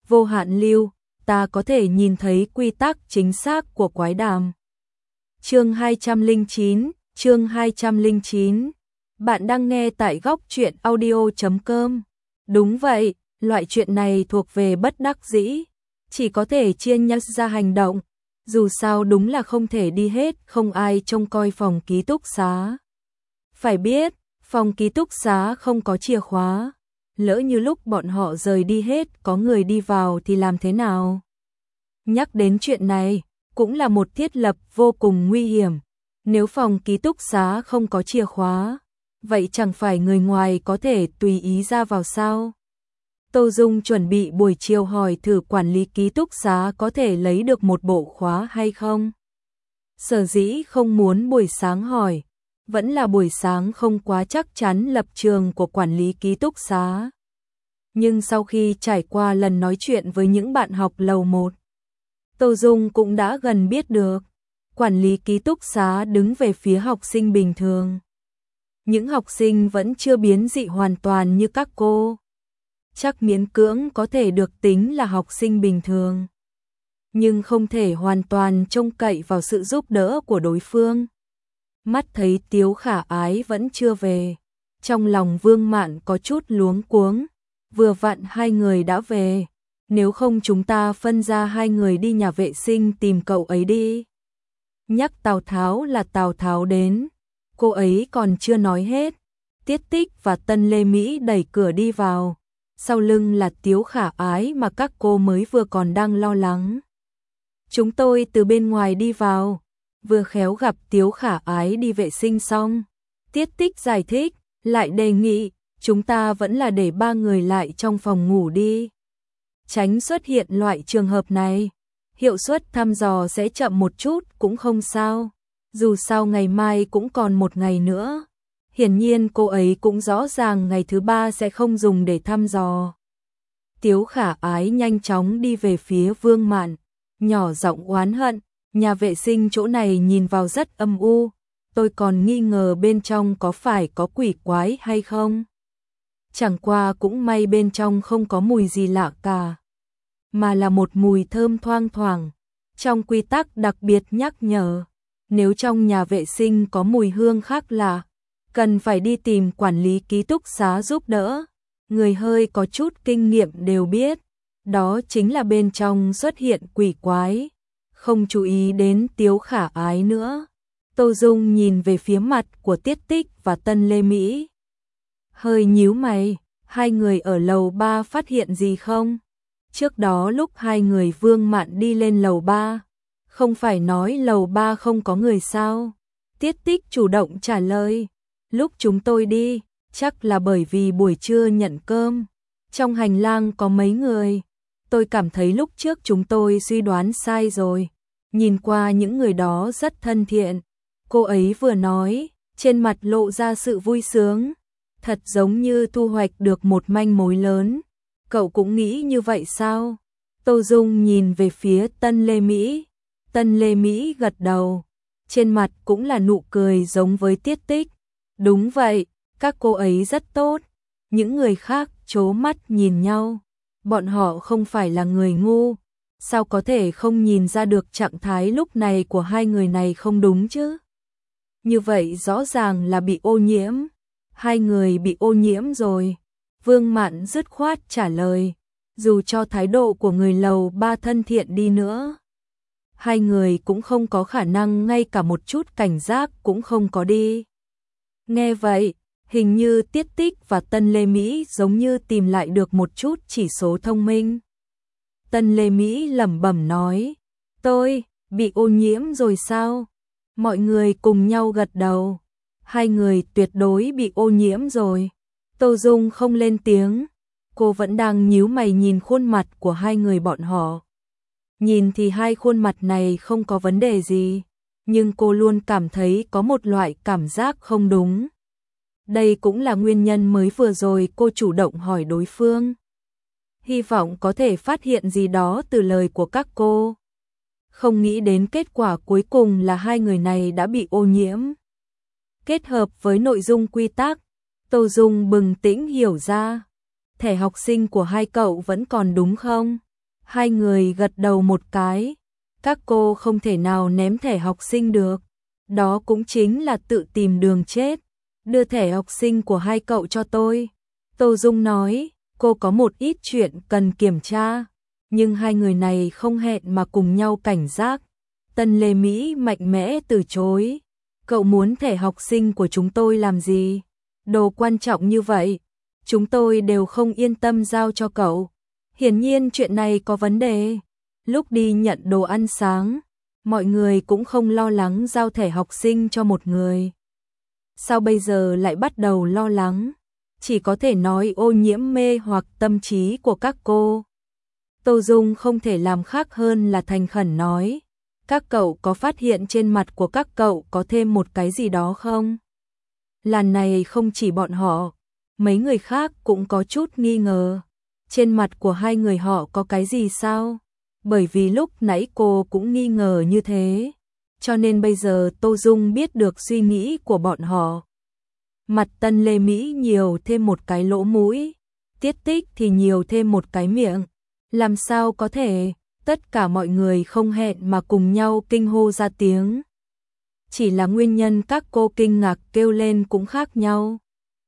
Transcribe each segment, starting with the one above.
vô hạn lưu, ta có thể nhìn thấy quy tắc chính xác của quái đàm. Chương 209, Bạn đang nghe tại góc truyện audio.com. Đúng vậy, loại chuyện này thuộc về bất đắc dĩ, chỉ có thể chia nhau ra hành động. Dù sao đúng là không thể đi hết, không ai trông coi phòng ký túc xá. Phải biết, phòng ký túc xá không có chìa khóa. Lỡ như lúc bọn họ rời đi hết có người đi vào thì làm thế nào? Nhắc đến chuyện này, cũng là một thiết lập vô cùng nguy hiểm. Nếu phòng ký túc xá không có chìa khóa, vậy chẳng phải người ngoài có thể tùy ý ra vào sao? Tô Dung chuẩn bị buổi chiều hỏi thử quản lý ký túc xá có thể lấy được một bộ khóa hay không. Sở dĩ không muốn buổi sáng hỏi, vẫn là buổi sáng không quá chắc chắn lập trường của quản lý ký túc xá. Nhưng sau khi trải qua lần nói chuyện với những bạn học lầu 1, Tô Dung cũng đã gần biết được, quản lý ký túc xá đứng về phía học sinh bình thường. Những học sinh vẫn chưa biến dị hoàn toàn như các cô, chắc miễn cưỡng có thể được tính là học sinh bình thường, nhưng không thể hoàn toàn trông cậy vào sự giúp đỡ của đối phương. Mắt thấy Tiếu Khả Ái vẫn chưa về, trong lòng Vương Mạn có chút luống cuống, vừa vặn hai người đã về, nếu không chúng ta phân ra hai người đi nhà vệ sinh tìm cậu ấy đi. Nhắc Tào Tháo là Tào Tháo đến, cô ấy còn chưa nói hết, Tiết Tích và Tân Lê Mỹ đẩy cửa đi vào, sau lưng là Tiếu Khả Ái mà các cô mới vừa còn đang lo lắng. Chúng tôi từ bên ngoài đi vào, vừa khéo gặp Tiếu Khả Ái đi vệ sinh xong. Tiết Tích giải thích, lại đề nghị, chúng ta vẫn là để ba người lại trong phòng ngủ đi. Tránh xuất hiện loại trường hợp này, hiệu suất thăm dò sẽ chậm một chút cũng không sao. Dù sao ngày mai cũng còn một ngày nữa. Hiển nhiên cô ấy cũng rõ ràng ngày thứ ba sẽ không dùng để thăm dò. Tiếu Khả Ái nhanh chóng đi về phía Vương Mạn, nhỏ giọng oán hận, nhà vệ sinh chỗ này nhìn vào rất âm u, tôi còn nghi ngờ bên trong có phải có quỷ quái hay không. Chẳng qua cũng may bên trong không có mùi gì lạ cả, mà là một mùi thơm thoang thoảng. Trong quy tắc đặc biệt nhắc nhở, nếu trong nhà vệ sinh có mùi hương khác lạ, cần phải đi tìm quản lý ký túc xá giúp đỡ. Người hơi có chút kinh nghiệm đều biết, đó chính là bên trong xuất hiện quỷ quái. Không chú ý đến Tiếu Khả Ái nữa, Tô Dung nhìn về phía mặt của Tiết Tích và Tân Lê Mỹ. Hơi nhíu mày, hai người ở lầu 3 phát hiện gì không? Trước đó lúc hai người Vương Mạn đi lên lầu 3, không phải nói lầu 3 không có người sao? Tiết Tích chủ động trả lời, lúc chúng tôi đi, chắc là bởi vì buổi trưa nhận cơm, trong hành lang có mấy người. Tôi cảm thấy lúc trước chúng tôi suy đoán sai rồi, nhìn qua những người đó rất thân thiện. Cô ấy vừa nói, trên mặt lộ ra sự vui sướng, thật giống như thu hoạch được một manh mối lớn. Cậu cũng nghĩ như vậy sao? Tô Dung nhìn về phía Tân Lê Mỹ. Tân Lê Mỹ gật đầu, trên mặt cũng là nụ cười giống với Tiết Tích. Đúng vậy, các cô ấy rất tốt. Những người khác trố mắt nhìn nhau, bọn họ không phải là người ngu, sao có thể không nhìn ra được trạng thái lúc này của hai người này không đúng chứ? Như vậy rõ ràng là bị ô nhiễm. Hai người bị ô nhiễm rồi. Vương Mạn dứt khoát trả lời, dù cho thái độ của người lầu 3 thân thiện đi nữa, hai người cũng không có khả năng ngay cả một chút cảnh giác cũng không có đi. Nghe vậy, hình như Tiết Tích và Tân Lê Mỹ giống như tìm lại được một chút chỉ số thông minh. Tân Lê Mỹ lẩm bẩm nói, tôi bị ô nhiễm rồi sao? Mọi người cùng nhau gật đầu, hai người tuyệt đối bị ô nhiễm rồi. Tô Dung không lên tiếng, cô vẫn đang nhíu mày nhìn khuôn mặt của hai người bọn họ. Nhìn thì hai khuôn mặt này không có vấn đề gì, nhưng cô luôn cảm thấy có một loại cảm giác không đúng. Đây cũng là nguyên nhân mới vừa rồi cô chủ động hỏi đối phương. Hy vọng có thể phát hiện gì đó từ lời của các cô. Không nghĩ đến kết quả cuối cùng là hai người này đã bị ô nhiễm. Kết hợp với nội dung quy tắc, Tô Dung bừng tỉnh hiểu ra. Thẻ học sinh của hai cậu vẫn còn đúng không? Hai người gật đầu một cái. Các cô không thể nào ném thẻ học sinh được. Đó cũng chính là tự tìm đường chết. Đưa thẻ học sinh của hai cậu cho tôi. Tô Dung nói, cô có một ít chuyện cần kiểm tra. Nhưng hai người này không hẹn mà cùng nhau cảnh giác. Tân Lê Mỹ mạnh mẽ từ chối. Cậu muốn thẻ học sinh của chúng tôi làm gì? Đồ quan trọng như vậy, chúng tôi đều không yên tâm giao cho cậu. Hiển nhiên chuyện này có vấn đề. Lúc đi nhận đồ ăn sáng, mọi người cũng không lo lắng giao thẻ học sinh cho một người. Sao bây giờ lại bắt đầu lo lắng? Chỉ có thể nói ô nhiễm mê hoặc tâm trí của các cô. Tô Dung không thể làm khác hơn là thành khẩn nói. Các cậu có phát hiện trên mặt của các cậu có thêm một cái gì đó không? Lần này không chỉ bọn họ, mấy người khác cũng có chút nghi ngờ. Trên mặt của hai người họ có cái gì sao? Bởi vì lúc nãy cô cũng nghi ngờ như thế. Cho nên bây giờ Tô Dung biết được suy nghĩ của bọn họ. Mặt Tân Lê Mỹ nhiều thêm một cái lỗ mũi, Tiết Tích thì nhiều thêm một cái miệng. Làm sao có thể? Tất cả mọi người không hẹn mà cùng nhau kinh hô ra tiếng. Chỉ là nguyên nhân các cô kinh ngạc kêu lên cũng khác nhau.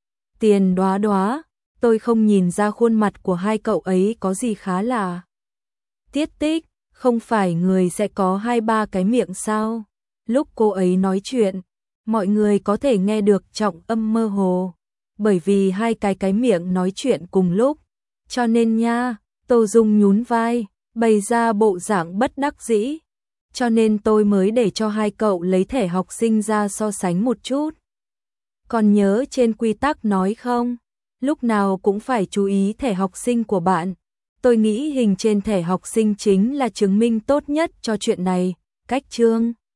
Tiền Đóa Đóa, tôi không nhìn ra khuôn mặt của hai cậu ấy có gì khá lạ. Tiết Tích, không phải người sẽ có 2-3 cái miệng sao? Lúc cô ấy nói chuyện, mọi người có thể nghe được trọng âm mơ hồ. Bởi vì hai cái miệng nói chuyện cùng lúc. Cho nên nha, Tô Dung nhún vai, bày ra bộ dạng bất đắc dĩ. Cho nên tôi mới để cho hai cậu lấy thẻ học sinh ra so sánh một chút. Còn nhớ trên quy tắc nói không? Lúc nào cũng phải chú ý thẻ học sinh của bạn. Tôi nghĩ hình trên thẻ học sinh chính là chứng minh tốt nhất cho chuyện này. Cách chương